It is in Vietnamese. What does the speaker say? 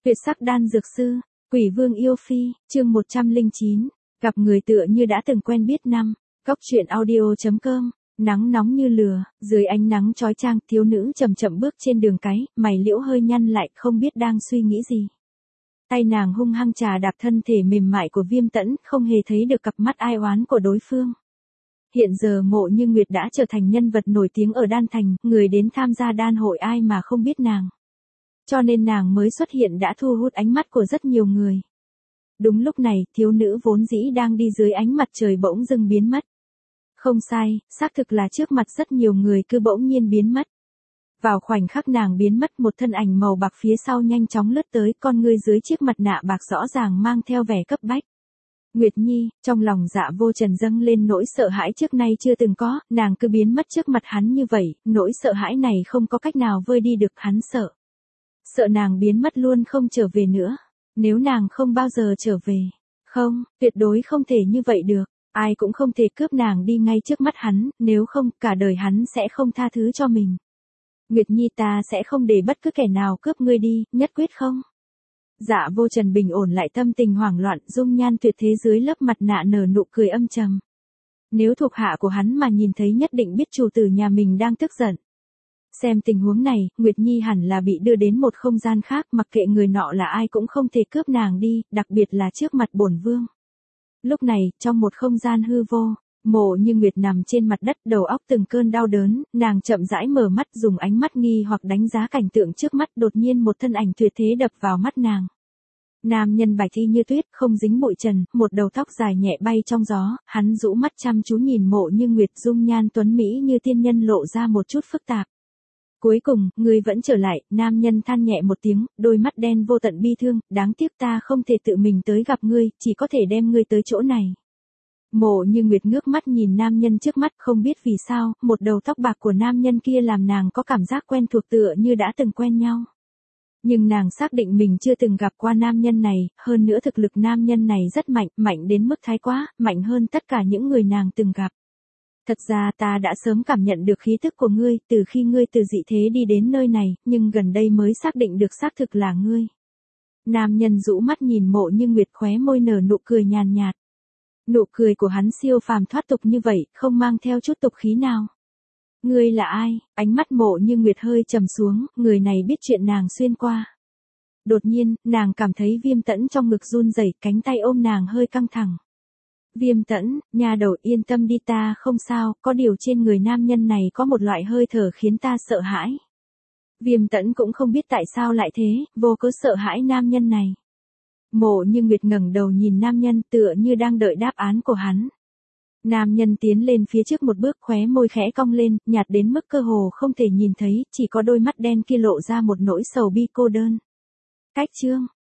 Tuyệt sắc đan dược sư, Quỷ Vương yêu phi, chương 109, gặp người tựa như đã từng quen biết năm, góc truyện audio.com, nắng nóng như lửa, dưới ánh nắng chói chang, thiếu nữ chậm chậm bước trên đường cái, mày liễu hơi nhăn lại, không biết đang suy nghĩ gì. Tay nàng hung hăng chà đạp thân thể mềm mại của Viêm Tẫn, không hề thấy được cặp mắt ai oán của đối phương. Hiện giờ Mộ Như Nguyệt đã trở thành nhân vật nổi tiếng ở Đan Thành, người đến tham gia đan hội ai mà không biết nàng. Cho nên nàng mới xuất hiện đã thu hút ánh mắt của rất nhiều người. Đúng lúc này, thiếu nữ vốn dĩ đang đi dưới ánh mặt trời bỗng dưng biến mất. Không sai, xác thực là trước mặt rất nhiều người cứ bỗng nhiên biến mất. Vào khoảnh khắc nàng biến mất, một thân ảnh màu bạc phía sau nhanh chóng lướt tới, con ngươi dưới chiếc mặt nạ bạc rõ ràng mang theo vẻ cấp bách. Nguyệt Nhi, trong lòng Dạ Vô Trần dâng lên nỗi sợ hãi trước nay chưa từng có, nàng cứ biến mất trước mặt hắn như vậy, nỗi sợ hãi này không có cách nào vơi đi được, hắn sợ. Sợ nàng biến mất luôn không trở về nữa. Nếu nàng không bao giờ trở về. Không, tuyệt đối không thể như vậy được. Ai cũng không thể cướp nàng đi ngay trước mắt hắn, nếu không, cả đời hắn sẽ không tha thứ cho mình. Nguyệt Nhi, ta sẽ không để bất cứ kẻ nào cướp ngươi đi, nhất quyết không? Dạ Vô Trần bình ổn lại tâm tình hoảng loạn, dung nhan tuyệt thế dưới lớp mặt nạ nở nụ cười âm trầm. Nếu thuộc hạ của hắn mà nhìn thấy nhất định biết chủ tử nhà mình đang tức giận. Xem tình huống này, Nguyệt Nhi hẳn là bị đưa đến một không gian khác, mặc kệ người nọ là ai cũng không thể cướp nàng đi, đặc biệt là trước mặt bổn vương. Lúc này, trong một không gian hư vô, Mộ Như Nguyệt nằm trên mặt đất, đầu óc từng cơn đau đớn, nàng chậm rãi mở mắt, dùng ánh mắt nghi hoặc đánh giá cảnh tượng trước mắt, đột nhiên một thân ảnh tuyệt thế đập vào mắt nàng. Nam nhân bạch y như tuyết, không dính bụi trần, một đầu tóc dài nhẹ bay trong gió, hắn rũ mắt chăm chú nhìn Mộ Như Nguyệt, dung nhan tuấn mỹ như tiên nhân lộ ra một chút phức tạp. Cuối cùng, ngươi vẫn trở lại, nam nhân than nhẹ một tiếng, đôi mắt đen vô tận bi thương, đáng tiếc ta không thể tự mình tới gặp ngươi, chỉ có thể đem ngươi tới chỗ này. Mộ Như Nguyệt ngước mắt nhìn nam nhân trước mắt, không biết vì sao, một đầu tóc bạc của nam nhân kia làm nàng có cảm giác quen thuộc tựa như đã từng quen nhau. Nhưng nàng xác định mình chưa từng gặp qua nam nhân này, hơn nữa thực lực nam nhân này rất mạnh, mạnh đến mức thái quá, mạnh hơn tất cả những người nàng từng gặp. Thật ra ta đã sớm cảm nhận được khí tức của ngươi, từ khi ngươi từ dị thế đi đến nơi này, nhưng gần đây mới xác định được xác thực là ngươi. Nam nhân rũ mắt nhìn Mộ Như Nguyệt, khóe môi nở nụ cười nhàn nhạt. Nụ cười của hắn siêu phàm thoát tục như vậy, không mang theo chút tục khí nào. Ngươi là ai? Ánh mắt Mộ Như Nguyệt hơi trầm xuống, người này biết chuyện nàng xuyên qua. Đột nhiên, nàng cảm thấy Viêm Tẫn trong ngực run rẩy, cánh tay ôm nàng hơi căng thẳng. Viêm Tẫn, nhà đầu, yên tâm đi, ta không sao, có điều trên người nam nhân này có một loại hơi thở khiến ta sợ hãi. Viêm Tẫn cũng không biết tại sao lại thế, vô cớ sợ hãi nam nhân này. Mộ Như Nguyệt ngẩng đầu nhìn nam nhân, tựa như đang đợi đáp án của hắn. Nam nhân tiến lên phía trước một bước, khóe môi khẽ cong lên, nhạt đến mức cơ hồ không thể nhìn thấy, chỉ có đôi mắt đen kia lộ ra một nỗi sầu bi cô đơn. Cách chương,